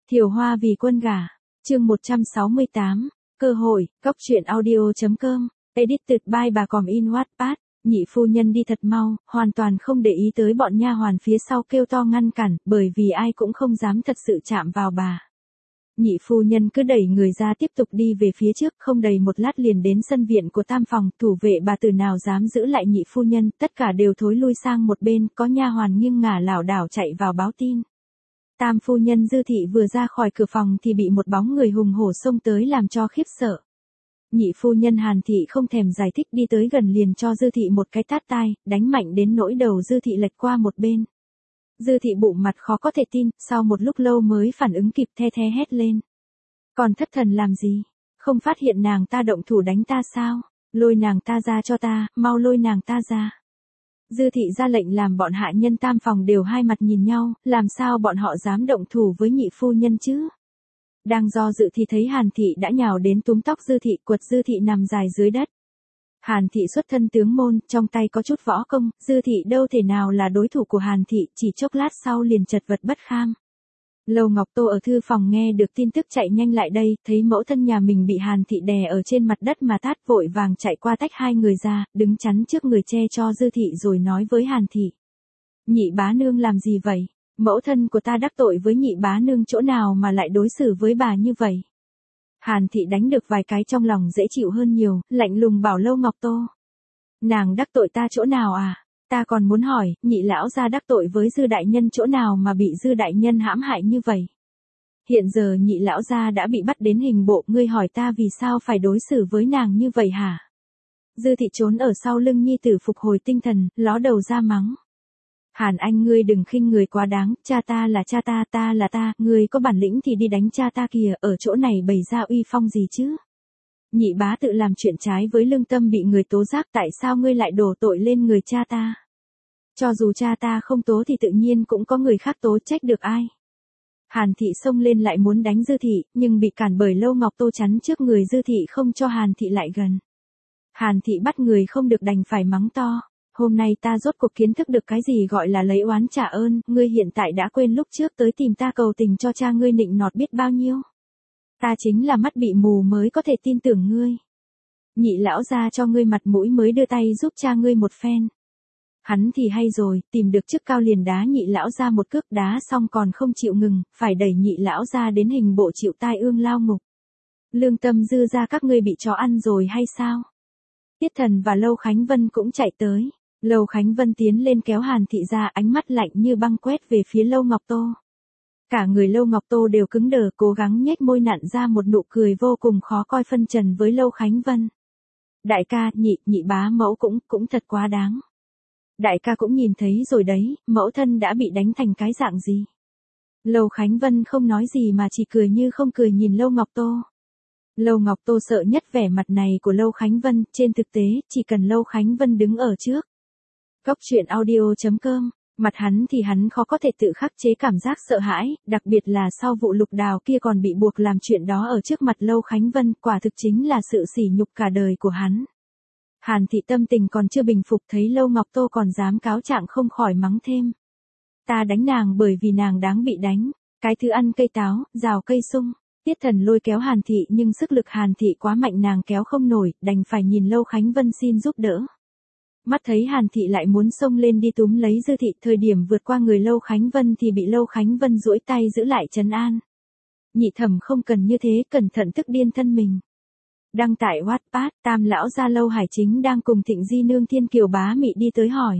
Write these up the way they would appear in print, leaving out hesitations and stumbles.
Thiều Hoa vì quân gả. Chương 168. Cơ hội. Góc truyện audio.com. Edited by bà Còm in Wattpad. Nhị phu nhân đi thật mau, hoàn toàn không để ý tới bọn nha hoàn phía sau kêu to ngăn cản, bởi vì ai cũng không dám thật sự chạm vào bà. Nhị phu nhân cứ đẩy người ra tiếp tục đi về phía trước, không đầy một lát liền đến sân viện của tam phòng, thủ vệ bà tử nào dám giữ lại nhị phu nhân, tất cả đều thối lui sang một bên, có nha hoàn nghiêng ngả lảo đảo chạy vào báo tin. Tam phu nhân Dư Thị vừa ra khỏi cửa phòng thì bị một bóng người hùng hổ xông tới làm cho khiếp sợ. Nhị phu nhân Hàn Thị không thèm giải thích đi tới gần liền cho Dư Thị một cái tát tai, đánh mạnh đến nỗi đầu Dư Thị lệch qua một bên. Dư Thị bụng mặt khó có thể tin, sau một lúc lâu mới phản ứng kịp the the hét lên. Còn thất thần làm gì? Không phát hiện nàng ta động thủ đánh ta sao? Lôi nàng ta ra cho ta, mau lôi nàng ta ra. Dư Thị ra lệnh làm bọn hạ nhân tam phòng đều hai mặt nhìn nhau, làm sao bọn họ dám động thủ với nhị phu nhân chứ? Đang do dự thì thấy Hàn Thị đã nhào đến túm tóc Dư Thị, quật Dư Thị nằm dài dưới đất. Hàn Thị xuất thân tướng môn, trong tay có chút võ công, Dư Thị đâu thể nào là đối thủ của Hàn Thị, chỉ chốc lát sau liền chật vật bất kham. Lầu Ngọc Tô ở thư phòng nghe được tin tức chạy nhanh lại đây, thấy mẫu thân nhà mình bị Hàn Thị đè ở trên mặt đất mà tát, vội vàng chạy qua tách hai người ra, đứng chắn trước người che cho Dư Thị rồi nói với Hàn Thị. Nhị bá nương làm gì vậy? Mẫu thân của ta đắc tội với nhị bá nương chỗ nào mà lại đối xử với bà như vậy? Hàn Thị đánh được vài cái trong lòng dễ chịu hơn nhiều, lạnh lùng bảo Lâu Ngọc Tô. Nàng đắc tội ta chỗ nào à? Ta còn muốn hỏi, nhị lão gia đắc tội với Dư đại nhân chỗ nào mà bị Dư đại nhân hãm hại như vậy? Hiện giờ nhị lão gia đã bị bắt đến hình bộ, ngươi hỏi ta vì sao phải đối xử với nàng như vậy hả? Dư Thị trốn ở sau lưng nhi tử phục hồi tinh thần, ló đầu ra mắng. Hàn Anh, ngươi đừng khinh người quá đáng, cha ta là cha ta, ta là ta, ngươi có bản lĩnh thì đi đánh cha ta kìa, ở chỗ này bày ra uy phong gì chứ? Nhị bá tự làm chuyện trái với lương tâm bị người tố giác, tại sao ngươi lại đổ tội lên người cha ta? Cho dù cha ta không tố thì tự nhiên cũng có người khác tố, trách được ai? Hàn Thị xông lên lại muốn đánh Dư Thị, nhưng bị cản bởi Lâu Ngọc Tô chắn trước người Dư Thị không cho Hàn Thị lại gần. Hàn Thị bắt người không được đành phải mắng to. Hôm nay ta rốt cuộc kiến thức được cái gì gọi là lấy oán trả ơn, ngươi hiện tại đã quên lúc trước tới tìm ta cầu tình cho cha ngươi nịnh nọt biết bao nhiêu. Ta chính là mắt bị mù mới có thể tin tưởng ngươi. Nhị lão gia cho ngươi mặt mũi mới đưa tay giúp cha ngươi một phen. Hắn thì hay rồi, tìm được chức cao liền đá nhị lão gia một cước, đá xong còn không chịu ngừng, phải đẩy nhị lão gia đến hình bộ chịu tai ương lao ngục. Lương tâm Dư gia các ngươi bị chó ăn rồi hay sao? Tiết Thần và Lâu Khánh Vân cũng chạy tới. Lâu Khánh Vân tiến lên kéo Hàn Thị ra, ánh mắt lạnh như băng quét về phía Lâu Ngọc Tô. Cả người Lâu Ngọc Tô đều cứng đờ, cố gắng nhếch môi nặn ra một nụ cười vô cùng khó coi phân trần với Lâu Khánh Vân. Đại ca, nhị bá mẫu cũng thật quá đáng. Đại ca cũng nhìn thấy rồi đấy, mẫu thân đã bị đánh thành cái dạng gì. Lâu Khánh Vân không nói gì mà chỉ cười như không cười nhìn Lâu Ngọc Tô. Lâu Ngọc Tô sợ nhất vẻ mặt này của Lâu Khánh Vân, trên thực tế, chỉ cần Lâu Khánh Vân đứng ở trước. Góc truyện audio.com, mặt hắn thì hắn khó có thể tự khắc chế cảm giác sợ hãi, đặc biệt là sau vụ lục đào kia còn bị buộc làm chuyện đó ở trước mặt Lâu Khánh Vân, quả thực chính là sự sỉ nhục cả đời của hắn. Hàn Thị tâm tình còn chưa bình phục, thấy Lâu Ngọc Tô còn dám cáo trạng không khỏi mắng thêm. Ta đánh nàng bởi vì nàng đáng bị đánh, cái thứ ăn cây táo, rào cây sung. Tiết Thần lôi kéo Hàn Thị nhưng sức lực Hàn Thị quá mạnh, nàng kéo không nổi, đành phải nhìn Lâu Khánh Vân xin giúp đỡ. Mắt thấy Hàn Thị lại muốn xông lên đi túm lấy Dư Thị, thời điểm vượt qua người Lâu Khánh Vân thì bị Lâu Khánh Vân duỗi tay giữ lại trấn an. Nhị thẩm không cần như thế, cẩn thận tức điên thân mình. Đăng tải Wattpad, Tam lão gia Lâu Hải Chính đang cùng Thịnh Di nương Thiên Kiều bá mị đi tới hỏi.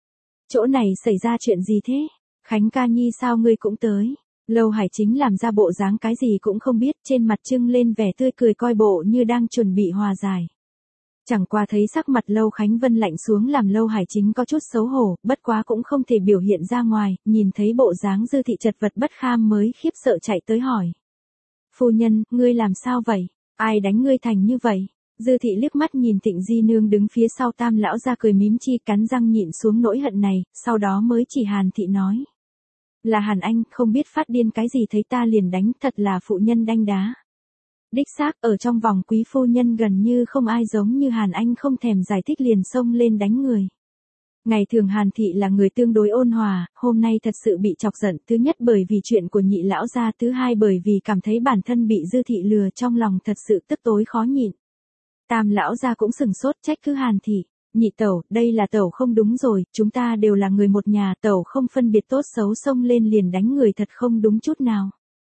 Chỗ này xảy ra chuyện gì thế? Khánh ca nhi sao ngươi cũng tới? Lâu Hải Chính làm ra bộ dáng cái gì cũng không biết, trên mặt trưng lên vẻ tươi cười coi bộ như đang chuẩn bị hòa giải. Chẳng qua thấy sắc mặt Lâu Khánh Vân lạnh xuống làm Lâu Hải Chính có chút xấu hổ, bất quá cũng không thể biểu hiện ra ngoài, nhìn thấy bộ dáng Dư Thị chật vật bất kham mới khiếp sợ chạy tới hỏi. Phu nhân, ngươi làm sao vậy? Ai đánh ngươi thành như vậy? Dư Thị liếc mắt nhìn Thịnh Di nương đứng phía sau Tam lão ra cười mím chi, cắn răng nhịn xuống nỗi hận này, sau đó mới chỉ Hàn Thị nói. Là Hàn Anh, không biết phát điên cái gì thấy ta liền đánh, thật là phụ nhân đanh đá. Đích xác, ở trong vòng quý phu nhân gần như không ai giống như Hàn Anh, không thèm giải thích liền xông lên đánh người. Ngày thường Hàn Thị là người tương đối ôn hòa, hôm nay thật sự bị chọc giận, thứ nhất bởi vì chuyện của nhị lão gia, thứ hai bởi vì cảm thấy bản thân bị Dư Thị lừa, trong lòng thật sự tức tối khó nhịn. Tam lão gia cũng sừng sốt trách cứ Hàn Thị, nhị tẩu, đây là tẩu không đúng rồi, chúng ta đều là người một nhà, tẩu không phân biệt tốt xấu xông lên liền đánh người thật không đúng chút nào.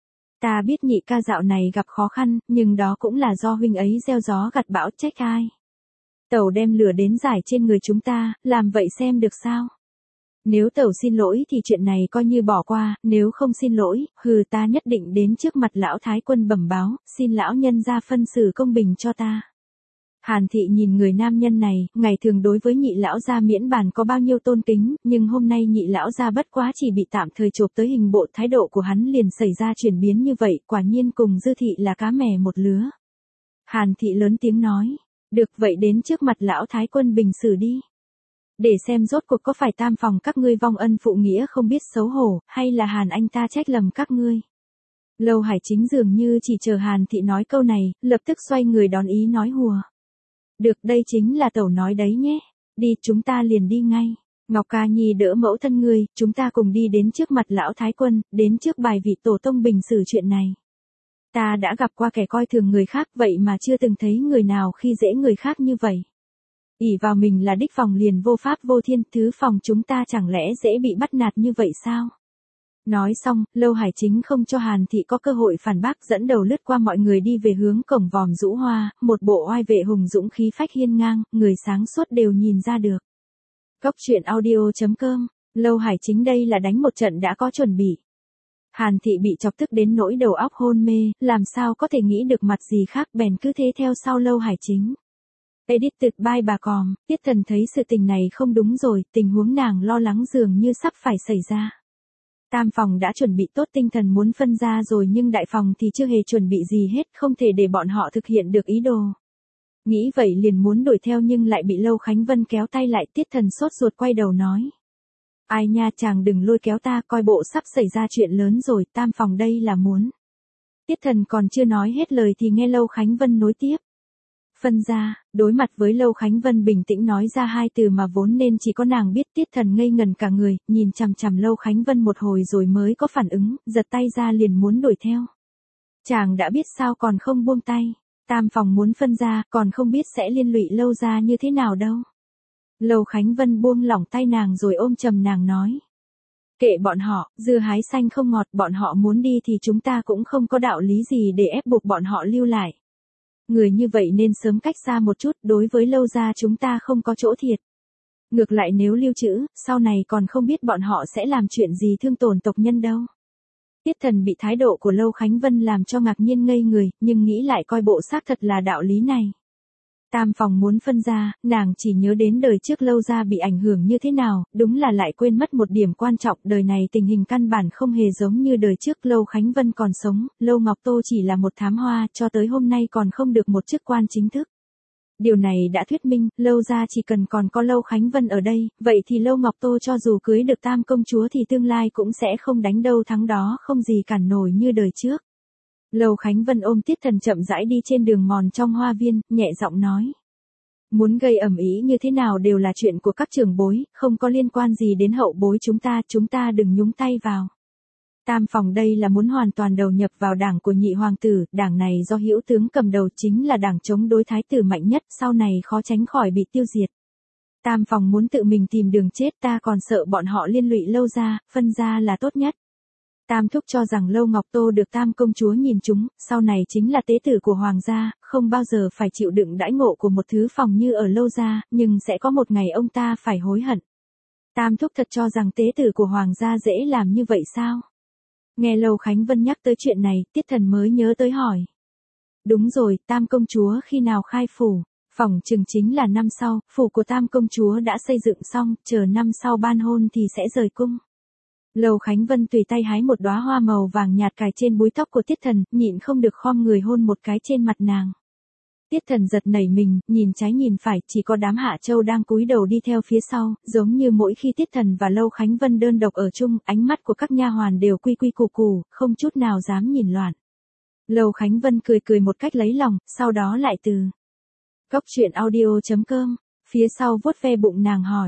Ta biết nhị ca dạo này gặp khó khăn, nhưng đó cũng là do huynh ấy gieo gió gặt bão, trách ai. Tẩu đem lửa đến giải trên người chúng ta, làm vậy xem được sao? Nếu tẩu xin lỗi thì chuyện này coi như bỏ qua, nếu không xin lỗi, ta nhất định đến trước mặt lão thái quân bẩm báo, xin lão nhân ra phân xử công bình cho ta. Hàn Thị nhìn người nam nhân này, ngày thường đối với nhị lão gia miễn bàn có bao nhiêu tôn kính, nhưng hôm nay nhị lão gia bất quá chỉ bị tạm thời chộp tới hình bộ, thái độ của hắn liền xảy ra chuyển biến như vậy, quả nhiên cùng Dư Thị là cá mè một lứa. Hàn Thị lớn tiếng nói, được vậy đến trước mặt lão thái quân bình xử đi. Để xem rốt cuộc có phải tam phòng các ngươi vong ân phụ nghĩa không biết xấu hổ, hay là Hàn anh ta trách lầm các ngươi. Lâu Hải Chính dường như chỉ chờ Hàn Thị nói câu này, lập tức xoay người đón ý nói hùa. Được, đây chính là tẩu nói đấy nhé. Đi, chúng ta liền đi ngay. Ngọc Ca Nhi đỡ mẫu thân ngươi, chúng ta cùng đi đến trước mặt lão thái quân, đến trước bài vị tổ tông bình xử chuyện này. Ta đã gặp qua kẻ coi thường người khác, vậy mà chưa từng thấy người nào khi dễ người khác như vậy. Ỷ vào mình là đích phòng liền vô pháp vô thiên, thứ phòng chúng ta chẳng lẽ dễ bị bắt nạt như vậy sao? Nói xong, Lâu Hải Chính không cho Hàn Thị có cơ hội phản bác, dẫn đầu lướt qua mọi người đi về hướng cổng Vòm Dũ Hoa, một bộ oai vệ hùng dũng khí phách hiên ngang, người sáng suốt đều nhìn ra được. Cốc truyện audio.com, Lâu Hải Chính đây là đánh một trận đã có chuẩn bị. Hàn Thị bị chọc tức đến nỗi đầu óc hôn mê, làm sao có thể nghĩ được mặt gì khác, bèn cứ thế theo sau Lâu Hải Chính. Edited by bà Còm, Tiết Thần thấy sự tình này không đúng rồi, tình huống nàng lo lắng dường như sắp phải xảy ra. Tam phòng đã chuẩn bị tốt tinh thần muốn phân ra rồi nhưng đại phòng thì chưa hề chuẩn bị gì hết, không thể để bọn họ thực hiện được ý đồ. Nghĩ vậy liền muốn đuổi theo nhưng lại bị Lâu Khánh Vân kéo tay lại, Tiết Thần sốt ruột quay đầu nói. Ai nha, chàng đừng lôi kéo ta, coi bộ sắp xảy ra chuyện lớn rồi, tam phòng đây là muốn. Tiết Thần còn chưa nói hết lời thì nghe Lâu Khánh Vân nối tiếp. Phân ra, đối mặt với Lâu Khánh Vân bình tĩnh nói ra hai từ mà vốn nên chỉ có nàng biết, Tiết Thần ngây ngần cả người, nhìn chằm chằm Lâu Khánh Vân một hồi rồi mới có phản ứng, giật tay ra liền muốn đuổi theo. Chàng đã biết sao còn không buông tay, tam phòng muốn phân ra, còn không biết sẽ liên lụy Lâu gia như thế nào đâu. Lâu Khánh Vân buông lỏng tay nàng rồi ôm chầm nàng nói. Kệ bọn họ, dưa hái xanh không ngọt, bọn họ muốn đi thì chúng ta cũng không có đạo lý gì để ép buộc bọn họ lưu lại. Người như vậy nên sớm cách xa một chút, đối với Lâu gia chúng ta không có chỗ thiệt. Ngược lại nếu lưu trữ, sau này còn không biết bọn họ sẽ làm chuyện gì thương tổn tộc nhân đâu. Tiết Thần bị thái độ của Lâu Khánh Vân làm cho ngạc nhiên ngây người, nhưng nghĩ lại coi bộ xác thật là đạo lý này. Tam phòng muốn phân ra, nàng chỉ nhớ đến đời trước Lâu gia bị ảnh hưởng như thế nào, đúng là lại quên mất một điểm quan trọng, đời này tình hình căn bản không hề giống như đời trước. Lâu Khánh Vân còn sống, Lâu Ngọc Tô chỉ là một thám hoa, cho tới hôm nay còn không được một chức quan chính thức. Điều này đã thuyết minh, Lâu gia chỉ cần còn có Lâu Khánh Vân ở đây, vậy thì Lâu Ngọc Tô cho dù cưới được tam công chúa thì tương lai cũng sẽ không đánh đâu thắng đó, không gì cản nổi như đời trước. Lâu Khánh Vân ôm Tiết Thần chậm rãi đi trên đường mòn trong hoa viên, nhẹ giọng nói. Muốn gây ầm ĩ như thế nào đều là chuyện của các trưởng bối, không có liên quan gì đến hậu bối chúng ta đừng nhúng tay vào. Tam phòng đây là muốn hoàn toàn đầu nhập vào đảng của nhị hoàng tử, đảng này do Hữu tướng cầm đầu chính là đảng chống đối thái tử mạnh nhất, sau này khó tránh khỏi bị tiêu diệt. Tam phòng muốn tự mình tìm đường chết, ta còn sợ bọn họ liên lụy Lâu gia, phân ra là tốt nhất. Tam thúc cho rằng Lâu Ngọc Tô được tam công chúa nhìn chúng, sau này chính là tế tử của hoàng gia, không bao giờ phải chịu đựng đãi ngộ của một thứ phòng như ở Lâu gia, nhưng sẽ có một ngày ông ta phải hối hận. Tam thúc thật cho rằng tế tử của hoàng gia dễ làm như vậy sao? Nghe Lâu Khánh Vân nhắc tới chuyện này, Tiết Thần mới nhớ tới hỏi. Đúng rồi, tam công chúa khi nào khai phủ? Phỏng chừng chính là năm sau, phủ của tam công chúa đã xây dựng xong, chờ năm sau ban hôn thì sẽ rời cung. Lâu Khánh Vân tùy tay hái một đóa hoa màu vàng nhạt cài trên búi tóc của Tiết Thần, nhịn không được khom người hôn một cái trên mặt nàng. Tiết Thần giật nảy mình, nhìn trái nhìn phải, chỉ có đám Hạ Châu đang cúi đầu đi theo phía sau, giống như mỗi khi Tiết Thần và Lâu Khánh Vân đơn độc ở chung, ánh mắt của các nha hoàn đều quy quy củ củ, không chút nào dám nhìn loạn. Lâu Khánh Vân cười cười một cách lấy lòng, sau đó lại từ. Cốc truyện audio.com, phía sau vuốt ve bụng nàng hỏi.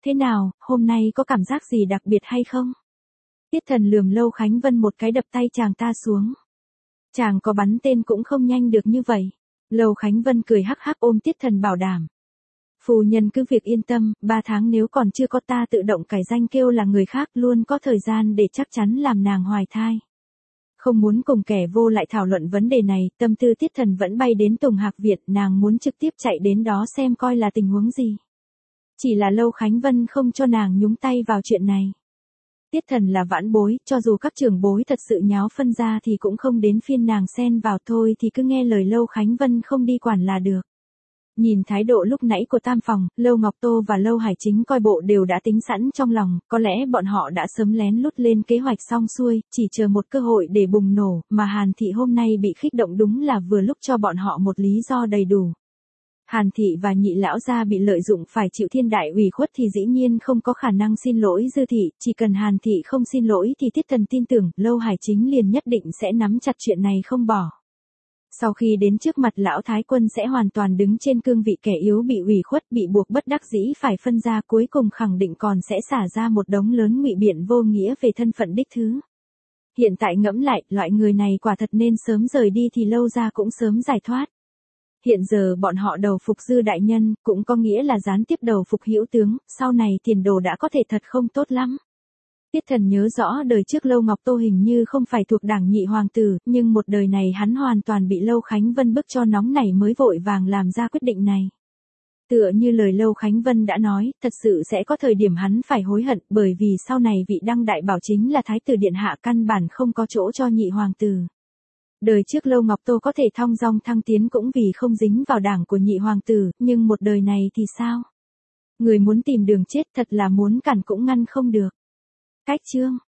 Thế nào, hôm nay có cảm giác gì đặc biệt hay không? Tiết Thần lườm Lâu Khánh Vân một cái đập tay chàng ta xuống. Chàng có bắn tên cũng không nhanh được như vậy. Lâu Khánh Vân cười hắc hắc ôm Tiết Thần bảo đảm. Phu nhân cứ việc yên tâm, 3 tháng nếu còn chưa có ta tự động cải danh kêu là người khác luôn có thời gian để chắc chắn làm nàng hoài thai. Không muốn cùng kẻ vô lại thảo luận vấn đề này, tâm tư Tiết Thần vẫn bay đến Tùng Hạc Việt, nàng muốn trực tiếp chạy đến đó xem coi là tình huống gì. Chỉ là Lâu Khánh Vân không cho nàng nhúng tay vào chuyện này. Tiết Thần là vãn bối, cho dù các trưởng bối thật sự nháo phân ra thì cũng không đến phiên nàng xen vào, thôi thì cứ nghe lời Lâu Khánh Vân không đi quản là được. Nhìn thái độ lúc nãy của Tam Phòng, Lâu Ngọc Tô và Lâu Hải Chính coi bộ đều đã tính sẵn trong lòng, có lẽ bọn họ đã sớm lén lút lên kế hoạch xong xuôi, chỉ chờ một cơ hội để bùng nổ, mà Hàn Thị hôm nay bị khích động đúng là vừa lúc cho bọn họ một lý do đầy đủ. Hàn Thị và Nhị lão gia bị lợi dụng phải chịu thiên đại ủy khuất thì dĩ nhiên không có khả năng xin lỗi Dư Thị, chỉ cần Hàn Thị không xin lỗi thì Tiết Thần tin tưởng, Lâu Hải Chính liền nhất định sẽ nắm chặt chuyện này không bỏ. Sau khi đến trước mặt lão Thái Quân sẽ hoàn toàn đứng trên cương vị kẻ yếu bị ủy khuất bị buộc bất đắc dĩ phải phân ra, cuối cùng khẳng định còn sẽ xả ra một đống lớn ngụy biện vô nghĩa về thân phận đích thứ. Hiện tại ngẫm lại, loại người này quả thật nên sớm rời đi thì Lâu gia cũng sớm giải thoát. Hiện giờ bọn họ đầu phục Dư đại nhân, cũng có nghĩa là gián tiếp đầu phục Hữu tướng, sau này tiền đồ đã có thể thật không tốt lắm. Tiết Thần nhớ rõ đời trước Lâu Ngọc Tô hình như không phải thuộc đảng Nhị hoàng tử, nhưng một đời này hắn hoàn toàn bị Lâu Khánh Vân bức cho nóng nảy mới vội vàng làm ra quyết định này. Tựa như lời Lâu Khánh Vân đã nói, thật sự sẽ có thời điểm hắn phải hối hận, bởi vì sau này vị đăng đại bảo chính là Thái tử điện hạ căn bản không có chỗ cho Nhị hoàng tử. Đời trước Lâu Ngọc Tô có thể thong dong thăng tiến cũng vì không dính vào đảng của Nhị hoàng tử, nhưng một đời này thì sao? Người muốn tìm đường chết thật là muốn cản cũng ngăn không được. Cách chương